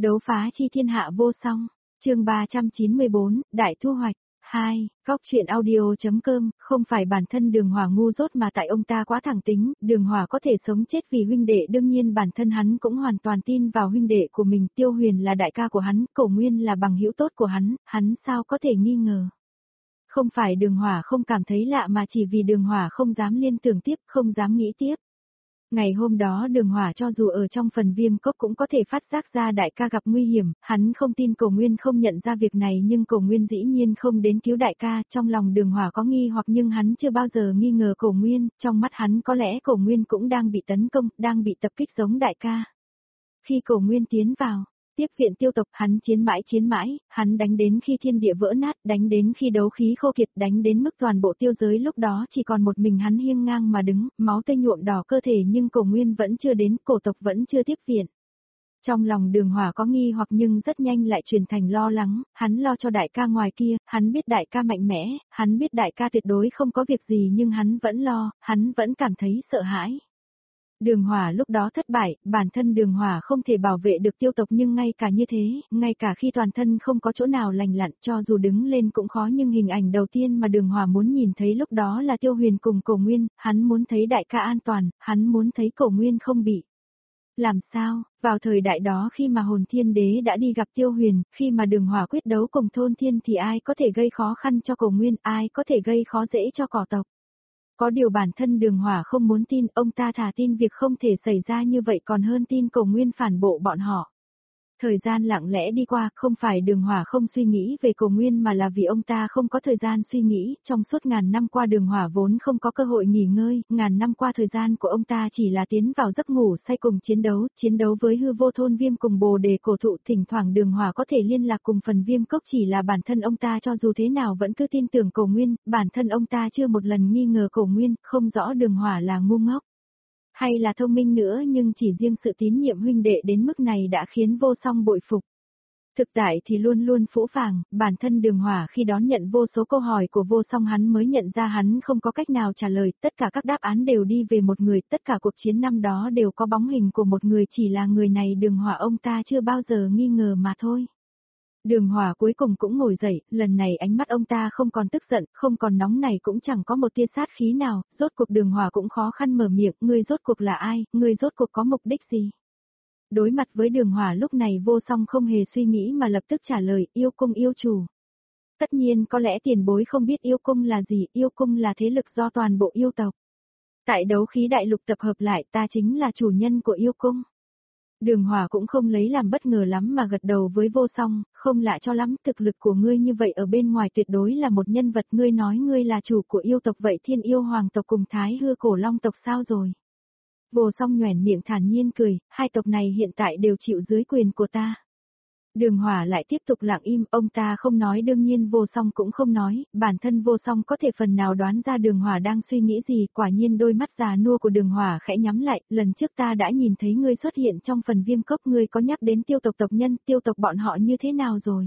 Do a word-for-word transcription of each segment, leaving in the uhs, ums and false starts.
Đấu phá chi thiên hạ vô song, chương ba trăm chín mươi bốn, Đại thu hoạch. hai. Góc truyện audio.com, không phải bản thân Đường Hòa ngu dốt mà tại ông ta quá thẳng tính, Đường Hòa có thể sống chết vì huynh đệ, đương nhiên bản thân hắn cũng hoàn toàn tin vào huynh đệ của mình, Tiêu Huyền là đại ca của hắn, Cổ Nguyên là bằng hữu tốt của hắn, hắn sao có thể nghi ngờ. Không phải Đường Hòa không cảm thấy lạ mà chỉ vì Đường Hòa không dám liên tưởng tiếp, không dám nghĩ tiếp. Ngày hôm đó Đường Hòa cho dù ở trong phần viêm cốc cũng có thể phát giác ra đại ca gặp nguy hiểm, hắn không tin Cổ Nguyên không nhận ra việc này nhưng Cổ Nguyên dĩ nhiên không đến cứu đại ca, trong lòng Đường Hòa có nghi hoặc nhưng hắn chưa bao giờ nghi ngờ Cổ Nguyên, trong mắt hắn có lẽ Cổ Nguyên cũng đang bị tấn công, đang bị tập kích giống đại ca. Khi Cổ Nguyên tiến vào, tiếp viện tiêu tộc, hắn chiến mãi chiến mãi, hắn đánh đến khi thiên địa vỡ nát, đánh đến khi đấu khí khô kiệt, đánh đến mức toàn bộ tiêu giới lúc đó chỉ còn một mình hắn hiên ngang mà đứng, máu tươi nhuộm đỏ cơ thể nhưng Cổ Nguyên vẫn chưa đến, cổ tộc vẫn chưa tiếp viện. Trong lòng Đường Hòa có nghi hoặc nhưng rất nhanh lại chuyển thành lo lắng, hắn lo cho đại ca ngoài kia, hắn biết đại ca mạnh mẽ, hắn biết đại ca tuyệt đối không có việc gì nhưng hắn vẫn lo, hắn vẫn cảm thấy sợ hãi. Đường Hòa lúc đó thất bại, bản thân Đường Hòa không thể bảo vệ được tiêu tộc nhưng ngay cả như thế, ngay cả khi toàn thân không có chỗ nào lành lặn cho dù đứng lên cũng khó nhưng hình ảnh đầu tiên mà Đường Hòa muốn nhìn thấy lúc đó là Tiêu Huyền cùng Cổ Nguyên, hắn muốn thấy đại ca an toàn, hắn muốn thấy Cổ Nguyên không bị. Làm sao, vào thời đại đó khi mà hồn thiên đế đã đi gặp Tiêu Huyền, khi mà Đường Hòa quyết đấu cùng thôn thiên thì ai có thể gây khó khăn cho Cổ Nguyên, ai có thể gây khó dễ cho cỏ tộc. Có điều bản thân Đường Hòa không muốn tin, ông ta thà tin việc không thể xảy ra như vậy còn hơn tin Cổ Nguyên phản bộ bọn họ. Thời gian lặng lẽ đi qua, không phải Đường Hòa không suy nghĩ về Cổ Nguyên mà là vì ông ta không có thời gian suy nghĩ, trong suốt ngàn năm qua Đường Hòa vốn không có cơ hội nghỉ ngơi, ngàn năm qua thời gian của ông ta chỉ là tiến vào giấc ngủ say cùng chiến đấu, chiến đấu với hư vô thôn viêm cùng bồ đề cổ thụ, thỉnh thoảng Đường Hòa có thể liên lạc cùng phần viêm cốc chỉ là bản thân ông ta cho dù thế nào vẫn cứ tin tưởng Cổ Nguyên, bản thân ông ta chưa một lần nghi ngờ Cổ Nguyên, không rõ Đường Hòa là ngu ngốc hay là thông minh nữa nhưng chỉ riêng sự tín nhiệm huynh đệ đến mức này đã khiến Vô Song bội phục. Thực tại thì luôn luôn phũ phàng, bản thân Đường Hòa khi đón nhận vô số câu hỏi của Vô Song hắn mới nhận ra hắn không có cách nào trả lời, tất cả các đáp án đều đi về một người, tất cả cuộc chiến năm đó đều có bóng hình của một người, chỉ là người này Đường Hòa ông ta chưa bao giờ nghi ngờ mà thôi. Đường Hòa cuối cùng cũng ngồi dậy, lần này ánh mắt ông ta không còn tức giận, không còn nóng này cũng chẳng có một tia sát khí nào, rốt cuộc Đường Hòa cũng khó khăn mở miệng, ngươi rốt cuộc là ai, ngươi rốt cuộc có mục đích gì? Đối mặt với Đường Hòa lúc này Vô Song không hề suy nghĩ mà lập tức trả lời, yêu cung yêu chủ. Tất nhiên có lẽ tiền bối không biết yêu cung là gì, yêu cung là thế lực do toàn bộ yêu tộc. Tại đấu khí đại lục tập hợp lại ta chính là chủ nhân của yêu cung. Đường Hòa cũng không lấy làm bất ngờ lắm mà gật đầu với Vô Song, không lạ cho lắm, thực lực của ngươi như vậy ở bên ngoài tuyệt đối là một nhân vật, ngươi nói ngươi là chủ của yêu tộc vậy Thiên Yêu Hoàng tộc cùng Thái Hư Cổ Long tộc sao rồi? Vô Song nhoẻn miệng thản nhiên cười, hai tộc này hiện tại đều chịu dưới quyền của ta. Đường Hòa lại tiếp tục lặng im, ông ta không nói đương nhiên Vô Song cũng không nói, bản thân Vô Song có thể phần nào đoán ra Đường Hòa đang suy nghĩ gì, quả nhiên đôi mắt già nua của Đường Hòa khẽ nhắm lại, lần trước ta đã nhìn thấy ngươi xuất hiện trong phần viêm cốc, ngươi có nhắc đến tiêu tộc tộc nhân, tiêu tộc bọn họ như thế nào rồi?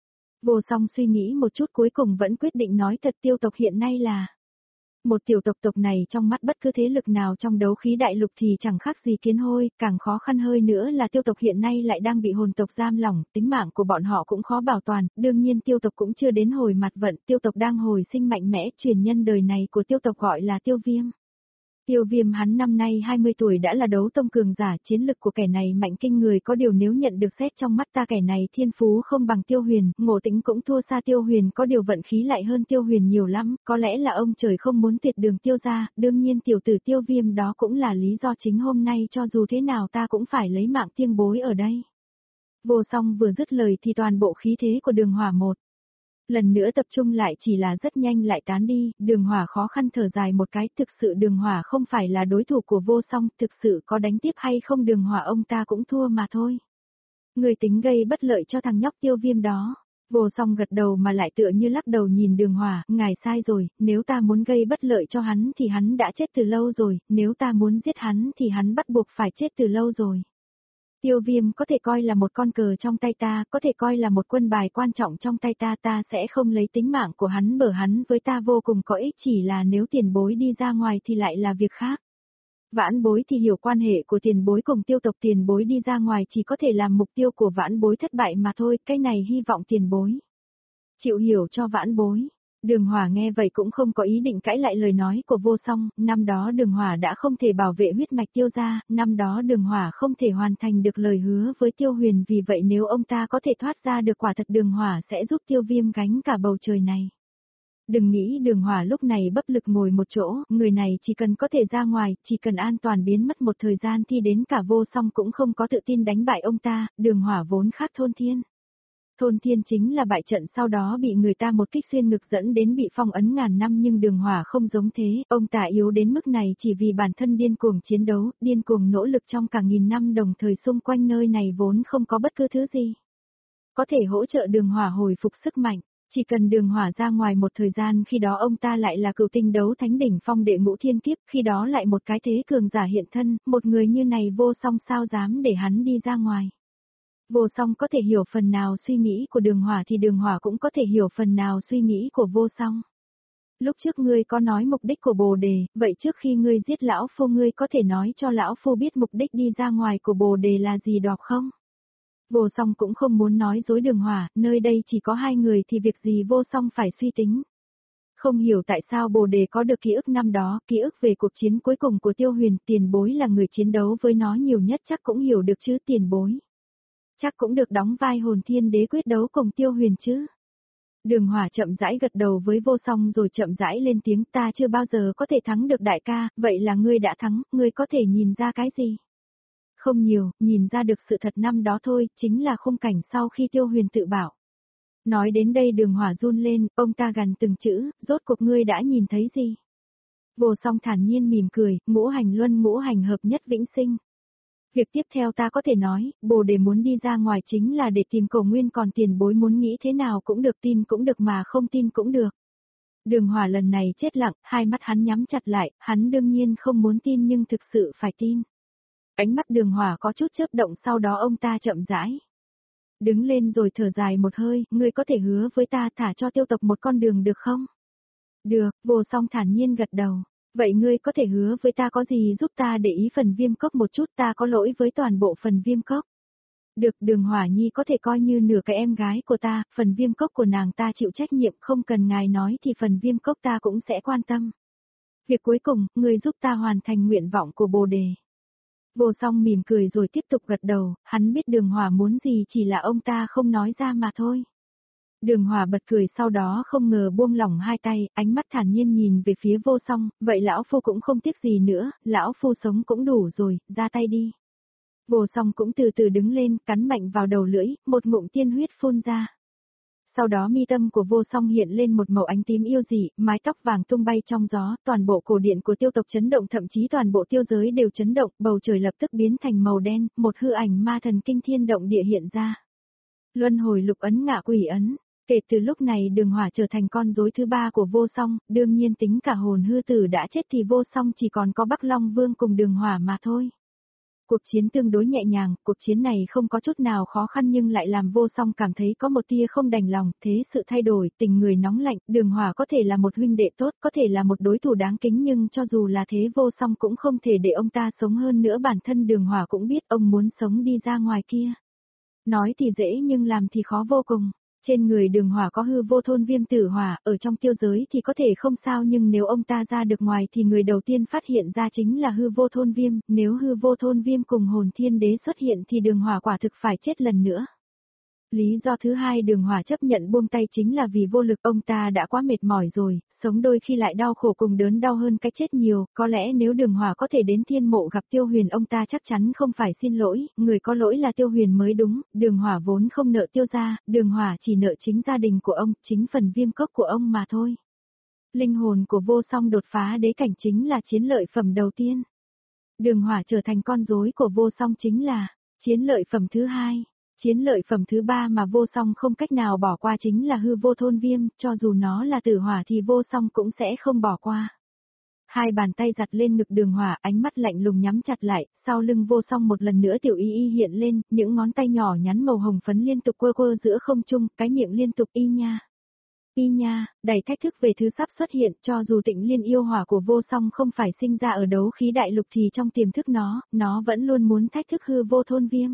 Vô Song suy nghĩ một chút cuối cùng vẫn quyết định nói thật, tiêu tộc hiện nay là một tiểu tộc, tộc này trong mắt bất cứ thế lực nào trong đấu khí đại lục thì chẳng khác gì kiến hôi, càng khó khăn hơi nữa là tiêu tộc hiện nay lại đang bị hồn tộc giam lỏng, tính mạng của bọn họ cũng khó bảo toàn, đương nhiên tiêu tộc cũng chưa đến hồi mặt vận, tiêu tộc đang hồi sinh mạnh mẽ, truyền nhân đời này của tiêu tộc gọi là Tiêu Viêm. Tiêu Viêm hắn năm nay hai mươi tuổi đã là đấu tông cường giả, chiến lực của kẻ này mạnh kinh người, có điều nếu nhận được xét trong mắt ta kẻ này thiên phú không bằng Tiêu Huyền, ngộ tính cũng thua xa Tiêu Huyền, có điều vận khí lại hơn Tiêu Huyền nhiều lắm, có lẽ là ông trời không muốn tuyệt đường Tiêu gia, đương nhiên tiểu tử Tiêu Viêm đó cũng là lý do chính hôm nay cho dù thế nào ta cũng phải lấy mạng tiêng bối ở đây. Vô Song vừa dứt lời thì toàn bộ khí thế của Đường Hòa một lần nữa tập trung lại chỉ là rất nhanh lại tán đi, Đường Hòa khó khăn thở dài một cái, thực sự Đường Hòa không phải là đối thủ của Vô Song, thực sự có đánh tiếp hay không Đường Hòa ông ta cũng thua mà thôi. Người tính gây bất lợi cho thằng nhóc Tiêu Viêm đó. Vô Song gật đầu mà lại tựa như lắc đầu nhìn Đường Hòa, ngài sai rồi, nếu ta muốn gây bất lợi cho hắn thì hắn đã chết từ lâu rồi, nếu ta muốn giết hắn thì hắn bắt buộc phải chết từ lâu rồi. Tiêu Viêm có thể coi là một con cờ trong tay ta, có thể coi là một quân bài quan trọng trong tay ta, ta sẽ không lấy tính mạng của hắn bởi hắn với ta vô cùng có ích, chỉ là nếu tiền bối đi ra ngoài thì lại là việc khác. Vãn bối thì hiểu quan hệ của tiền bối cùng tiêu tộc, tiền bối đi ra ngoài chỉ có thể làm mục tiêu của vãn bối thất bại mà thôi, cái này hy vọng tiền bối chịu hiểu cho vãn bối. Đường Hòa nghe vậy cũng không có ý định cãi lại lời nói của Vô Song, năm đó Đường Hòa đã không thể bảo vệ huyết mạch Tiêu gia, năm đó Đường Hòa không thể hoàn thành được lời hứa với Tiêu Huyền, vì vậy nếu ông ta có thể thoát ra được quả thật Đường Hòa sẽ giúp Tiêu Viêm gánh cả bầu trời này. Đừng nghĩ Đường Hòa lúc này bất lực ngồi một chỗ, người này chỉ cần có thể ra ngoài, chỉ cần an toàn biến mất một thời gian thì đến cả Vô Song cũng không có tự tin đánh bại ông ta, Đường Hòa vốn khác Thôn Thiên. Thôn Thiên chính là bại trận sau đó bị người ta một kích xuyên ngực dẫn đến bị phong ấn ngàn năm, nhưng Đường Hòa không giống thế, ông ta yếu đến mức này chỉ vì bản thân điên cuồng chiến đấu, điên cuồng nỗ lực trong cả nghìn năm, đồng thời xung quanh nơi này vốn không có bất cứ thứ gì có thể hỗ trợ Đường Hòa hồi phục sức mạnh. Chỉ cần Đường Hòa ra ngoài một thời gian, khi đó ông ta lại là cựu tinh đấu thánh đỉnh phong đệ ngũ thiên kiếp, khi đó lại một cái thế cường giả hiện thân, một người như này Vô Song sao dám để hắn đi ra ngoài. Vô Song có thể hiểu phần nào suy nghĩ của Đường Hòa thì Đường Hòa cũng có thể hiểu phần nào suy nghĩ của Vô Song. Lúc trước ngươi có nói mục đích của Bồ Đề, vậy trước khi ngươi giết lão phu ngươi có thể nói cho lão phu biết mục đích đi ra ngoài của Bồ Đề là gì đọc không? Vô Song cũng không muốn nói dối Đường Hòa, nơi đây chỉ có hai người thì việc gì Vô Song phải suy tính. Không hiểu tại sao Bồ Đề có được ký ức năm đó, ký ức về cuộc chiến cuối cùng của Tiêu Huyền, tiền bối là người chiến đấu với nó nhiều nhất chắc cũng hiểu được chứ tiền bối. Chắc cũng được đóng vai hồn thiên đế quyết đấu cùng Tiêu Huyền chứ. Đường Hòa chậm rãi gật đầu với Vô Song rồi chậm rãi lên tiếng, ta chưa bao giờ có thể thắng được đại ca, vậy là ngươi đã thắng, ngươi có thể nhìn ra cái gì? Không nhiều, nhìn ra được sự thật năm đó thôi, chính là khung cảnh sau khi Tiêu Huyền tự bảo. Nói đến đây Đường Hòa run lên, ông ta gằn từng chữ, rốt cuộc ngươi đã nhìn thấy gì? Vô Song thản nhiên mỉm cười, ngũ hành luân ngũ hành hợp nhất vĩnh sinh. Việc tiếp theo ta có thể nói, Bồ Đề muốn đi ra ngoài chính là để tìm cầu nguyên, còn tiền bối muốn nghĩ thế nào cũng được, tin cũng được mà không tin cũng được. Đường Hòa lần này chết lặng, hai mắt hắn nhắm chặt lại, hắn đương nhiên không muốn tin nhưng thực sự phải tin. Ánh mắt Đường Hòa có chút chớp động, sau đó ông ta chậm rãi đứng lên rồi thở dài một hơi, ngươi có thể hứa với ta thả cho tiêu tộc một con đường được không? Được, Vô Song thản nhiên gật đầu. Vậy ngươi có thể hứa với ta có gì giúp ta để ý phần viêm cốc một chút, ta có lỗi với toàn bộ phần viêm cốc. Được, Đường Hòa Nhi có thể coi như nửa cái em gái của ta, phần viêm cốc của nàng ta chịu trách nhiệm, không cần ngài nói thì phần viêm cốc ta cũng sẽ quan tâm. Việc cuối cùng, ngươi giúp ta hoàn thành nguyện vọng của Bồ Đề. Vô Song mỉm cười rồi tiếp tục gật đầu, hắn biết Đường Hòa muốn gì chỉ là ông ta không nói ra mà thôi. Đường Hòa bật cười sau đó không ngờ buông lỏng hai tay, ánh mắt thản nhiên nhìn về phía Vô Song, vậy lão phu cũng không tiếc gì nữa, lão phu sống cũng đủ rồi, ra tay đi. Vô Song cũng từ từ đứng lên, cắn mạnh vào đầu lưỡi, một ngụm tiên huyết phun ra. Sau đó mi tâm của Vô Song hiện lên một màu ánh tím yêu dị, mái tóc vàng tung bay trong gió, toàn bộ cổ điện của tiêu tộc chấn động, thậm chí toàn bộ tiêu giới đều chấn động, bầu trời lập tức biến thành màu đen, một hư ảnh ma thần kinh thiên động địa hiện ra. Luân hồi lục ấn ngạ quỷ ấn. Kể từ lúc này Đường Hòa trở thành con rối thứ ba của Vô Song, đương nhiên tính cả hồn hư tử đã chết thì Vô Song chỉ còn có Bắc Long Vương cùng Đường Hòa mà thôi. Cuộc chiến tương đối nhẹ nhàng, cuộc chiến này không có chút nào khó khăn nhưng lại làm Vô Song cảm thấy có một tia không đành lòng, thế sự thay đổi, tình người nóng lạnh, Đường Hòa có thể là một huynh đệ tốt, có thể là một đối thủ đáng kính nhưng cho dù là thế Vô Song cũng không thể để ông ta sống hơn nữa, bản thân Đường Hòa cũng biết ông muốn sống đi ra ngoài kia. Nói thì dễ nhưng làm thì khó vô cùng. Trên người Đường Hòa có hư vô thôn viêm tử hỏa, ở trong tiêu giới thì có thể không sao nhưng nếu ông ta ra được ngoài thì người đầu tiên phát hiện ra chính là hư vô thôn viêm, nếu hư vô thôn viêm cùng hồn thiên đế xuất hiện thì Đường Hòa quả thực phải chết lần nữa. Lý do thứ hai Đường Hòa chấp nhận buông tay chính là vì vô lực, ông ta đã quá mệt mỏi rồi, sống đôi khi lại đau khổ cùng đớn đau hơn cái chết nhiều, có lẽ nếu Đường Hòa có thể đến thiên mộ gặp Tiêu Huyền ông ta chắc chắn không phải xin lỗi, người có lỗi là Tiêu Huyền mới đúng, Đường Hòa vốn không nợ Tiêu gia, Đường Hòa chỉ nợ chính gia đình của ông, chính phần viêm cốc của ông mà thôi. Linh hồn của Vô Song đột phá đế cảnh chính là chiến lợi phẩm đầu tiên. Đường Hòa trở thành con rối của Vô Song chính là chiến lợi phẩm thứ hai. Chiến lợi phẩm thứ ba mà Vô Song không cách nào bỏ qua chính là hư vô thôn viêm, cho dù nó là tử hỏa thì Vô Song cũng sẽ không bỏ qua. Hai bàn tay giặt lên ngực Đường Hòa, ánh mắt lạnh lùng nhắm chặt lại, sau lưng Vô Song một lần nữa tiểu y y hiện lên, những ngón tay nhỏ nhắn màu hồng phấn liên tục quơ quơ giữa không trung, cái miệng liên tục y nha. Pi nha, đầy thách thức về thứ sắp xuất hiện, cho dù Tịnh Liên yêu hỏa của vô song không phải sinh ra ở đấu khí đại lục thì trong tiềm thức nó, nó vẫn luôn muốn thách thức hư vô thôn viêm.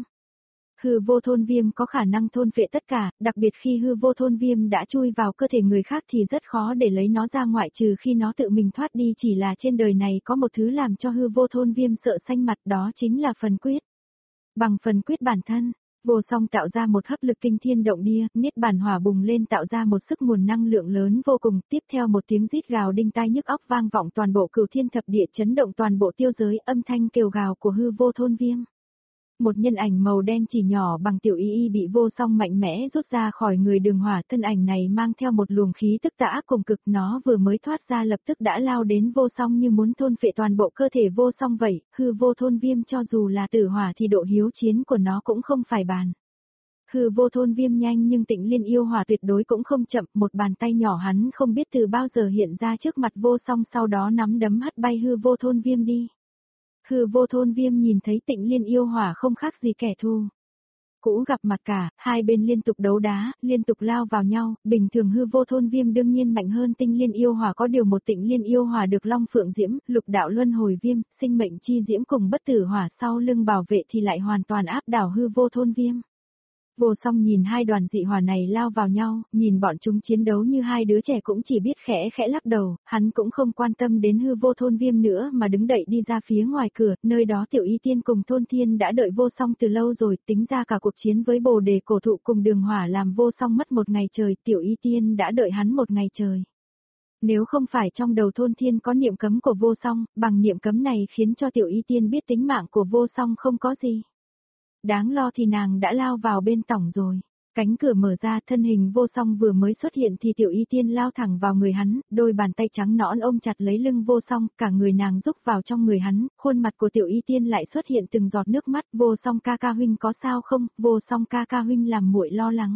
Hư vô thôn viêm có khả năng thôn phệ tất cả, đặc biệt khi hư vô thôn viêm đã chui vào cơ thể người khác thì rất khó để lấy nó ra ngoại trừ khi nó tự mình thoát đi, chỉ là trên đời này có một thứ làm cho hư vô thôn viêm sợ xanh mặt, đó chính là phần quyết. Bằng phần quyết bản thân, vô song tạo ra một hấp lực kinh thiên động địa, niết bàn hỏa bùng lên tạo ra một sức nguồn năng lượng lớn vô cùng, tiếp theo một tiếng rít gào đinh tai nhức óc vang vọng toàn bộ cửu thiên thập địa, chấn động toàn bộ tiêu giới, âm thanh kêu gào của hư vô thôn viêm. Một nhân ảnh màu đen chỉ nhỏ bằng tiểu y y bị vô song mạnh mẽ rút ra khỏi người Đường Hỏa, thân ảnh này mang theo một luồng khí tức tà ác cùng cực, nó vừa mới thoát ra lập tức đã lao đến vô song như muốn thôn phệ toàn bộ cơ thể vô song vậy, hư vô thôn viêm cho dù là tử hỏa thì độ hiếu chiến của nó cũng không phải bàn. Hư vô thôn viêm nhanh nhưng Tịnh Liên yêu hỏa tuyệt đối cũng không chậm, một bàn tay nhỏ hắn không biết từ bao giờ hiện ra trước mặt vô song, sau đó nắm đấm hất bay hư vô thôn viêm đi. Hư vô thôn viêm nhìn thấy Tịnh Liên yêu hỏa không khác gì kẻ thù. Cũ gặp mặt cả, hai bên liên tục đấu đá, liên tục lao vào nhau, bình thường hư vô thôn viêm đương nhiên mạnh hơn Tinh Liên yêu hỏa, có điều một Tịnh Liên yêu hỏa được Long Phượng Diễm, Lục Đạo Luân Hồi Viêm, Sinh Mệnh Chi Diễm cùng Bất Tử Hỏa sau lưng bảo vệ thì lại hoàn toàn áp đảo hư vô thôn viêm. Vô song nhìn hai đoàn dị hỏa này lao vào nhau, nhìn bọn chúng chiến đấu như hai đứa trẻ cũng chỉ biết khẽ khẽ lắc đầu, hắn cũng không quan tâm đến hư vô thôn viêm nữa mà đứng đậy đi ra phía ngoài cửa, nơi đó Tiểu Y Tiên cùng Thôn Thiên đã đợi vô song từ lâu rồi, tính ra cả cuộc chiến với Bồ Đề cổ thụ cùng Đường Hỏa làm vô song mất một ngày trời, Tiểu Y Tiên đã đợi hắn một ngày trời. Nếu không phải trong đầu Thôn Thiên có niệm cấm của vô song, bằng niệm cấm này khiến cho Tiểu Y Tiên biết tính mạng của vô song không có gì. Đáng lo thì nàng đã lao vào bên tổng rồi. Cánh cửa mở ra, thân hình vô song vừa mới xuất hiện thì Tiểu Y Tiên lao thẳng vào người hắn, đôi bàn tay trắng nõn ôm chặt lấy lưng vô song, cả người nàng rúc vào trong người hắn, khuôn mặt của Tiểu Y Tiên lại xuất hiện từng giọt nước mắt, vô song ca ca huynh có sao không, vô song ca ca huynh làm muội lo lắng.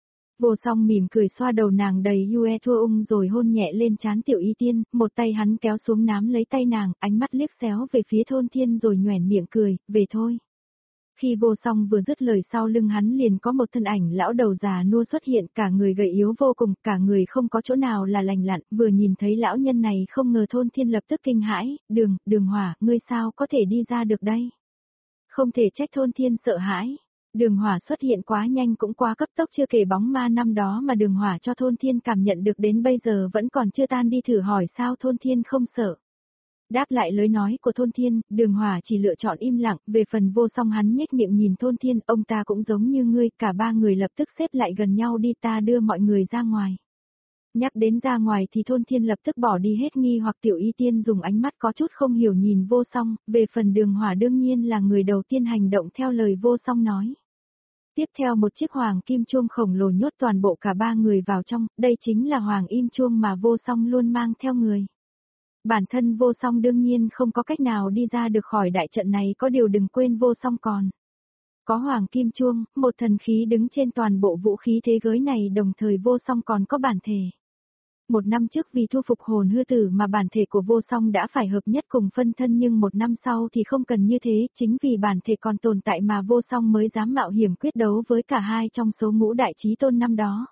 Vô song mỉm cười xoa đầu nàng đầy yue thua ung rồi hôn nhẹ lên trán Tiểu Y Tiên, một tay hắn kéo xuống nắm lấy tay nàng, ánh mắt liếc xéo về phía Thôn Thiên rồi nhoẻn miệng cười, về thôi. Khi vô song vừa dứt lời sau lưng hắn liền có một thân ảnh lão đầu già nua xuất hiện, cả người gầy yếu vô cùng, cả người không có chỗ nào là lành lặn, vừa nhìn thấy lão nhân này không ngờ Thôn Thiên lập tức kinh hãi, đường, đường Hỏa, ngươi sao có thể đi ra được đây? Không thể trách Thôn Thiên sợ hãi, Đường Hỏa xuất hiện quá nhanh cũng quá cấp tốc, chưa kể bóng ma năm đó mà Đường Hỏa cho Thôn Thiên cảm nhận được đến bây giờ vẫn còn chưa tan đi, thử hỏi sao Thôn Thiên không sợ. Đáp lại lời nói của Thôn Thiên, Đường Hỏa chỉ lựa chọn im lặng, về phần vô song hắn nhếch miệng nhìn Thôn Thiên, ông ta cũng giống như ngươi, cả ba người lập tức xếp lại gần nhau đi, ta đưa mọi người ra ngoài. Nhắc đến ra ngoài thì Thôn Thiên lập tức bỏ đi hết nghi hoặc, Tiểu Y Tiên dùng ánh mắt có chút không hiểu nhìn vô song, về phần Đường Hỏa đương nhiên là người đầu tiên hành động theo lời vô song nói. Tiếp theo một chiếc hoàng kim chuông khổng lồ nhốt toàn bộ cả ba người vào trong, đây chính là hoàng im chuông mà vô song luôn mang theo người. Bản thân vô song đương nhiên không có cách nào đi ra được khỏi đại trận này, có điều đừng quên vô song còn có hoàng kim chuông, một thần khí đứng trên toàn bộ vũ khí thế giới này, đồng thời vô song còn có bản thể. Một năm trước vì thu phục hồn hư tử mà bản thể của vô song đã phải hợp nhất cùng phân thân, nhưng một năm sau thì không cần như thế, chính vì bản thể còn tồn tại mà vô song mới dám mạo hiểm quyết đấu với cả hai trong số ngũ đại chí tôn năm đó.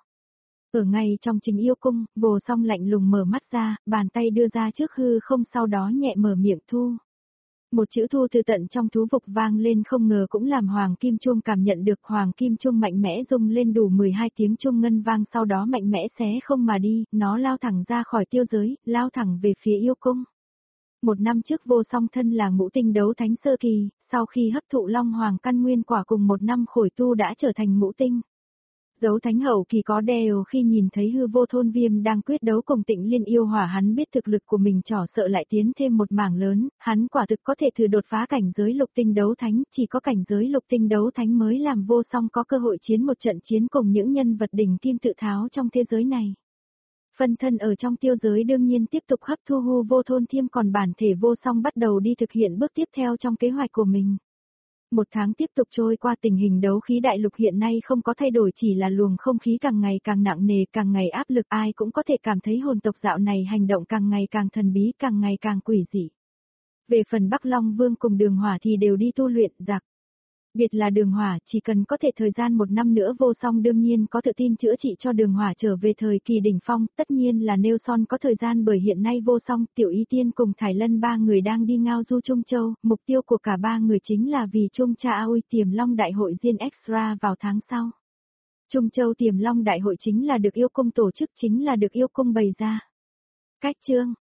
Ở ngay trong Chính Yêu Cung, vô song lạnh lùng mở mắt ra, bàn tay đưa ra trước hư không, sau đó nhẹ mở miệng thu. Một chữ thu từ tận trong thú vực vang lên, không ngờ cũng làm hoàng kim chuông cảm nhận được, hoàng kim chuông mạnh mẽ rung lên đủ mười hai tiếng chuông ngân vang, sau đó mạnh mẽ xé không mà đi, nó lao thẳng ra khỏi tiêu giới, lao thẳng về phía Yêu Cung. Một năm trước vô song thân là ngũ tinh đấu thánh sơ kỳ, sau khi hấp thụ long hoàng căn nguyên quả cùng một năm khổi tu đã trở thành ngũ tinh. Dấu thánh hậu kỳ có đều, khi nhìn thấy hư vô thôn viêm đang quyết đấu cùng Tịnh Liên yêu hỏa, hắn biết thực lực của mình trỏ sợ lại tiến thêm một mảng lớn, hắn quả thực có thể thử đột phá cảnh giới lục tinh đấu thánh, chỉ có cảnh giới lục tinh đấu thánh mới làm vô song có cơ hội chiến một trận chiến cùng những nhân vật đỉnh kim tự tháo trong thế giới này. Phân thân ở trong tiêu giới đương nhiên tiếp tục hấp thu hư vô thôn thiêm, còn bản thể vô song bắt đầu đi thực hiện bước tiếp theo trong kế hoạch của mình. Một tháng tiếp tục trôi qua, tình hình đấu khí đại lục hiện nay không có thay đổi, chỉ là luồng không khí càng ngày càng nặng nề, càng ngày áp lực, ai cũng có thể cảm thấy hồn tộc dạo này hành động càng ngày càng thần bí, càng ngày càng quỷ dị. Về phần Bắc Long Vương cùng Đường Hỏa thì đều đi tu luyện, giặc. Biệt là đường hỏa, chỉ cần có thể thời gian một năm nữa vô song đương nhiên có tự tin chữa trị cho đường hỏa trở về thời kỳ đỉnh phong, tất nhiên là nêu son có thời gian bởi hiện nay vô song, Tiểu Y Tiên cùng Thải Lân ba người đang đi ngao du Trung Châu, mục tiêu của cả ba người chính là vì Trung Cha Aoi Tiềm Long Đại hội Diên Extra vào tháng sau. Trung Châu Tiềm Long Đại hội chính là được yêu cung tổ chức, chính là được yêu cung bày ra. Cách chương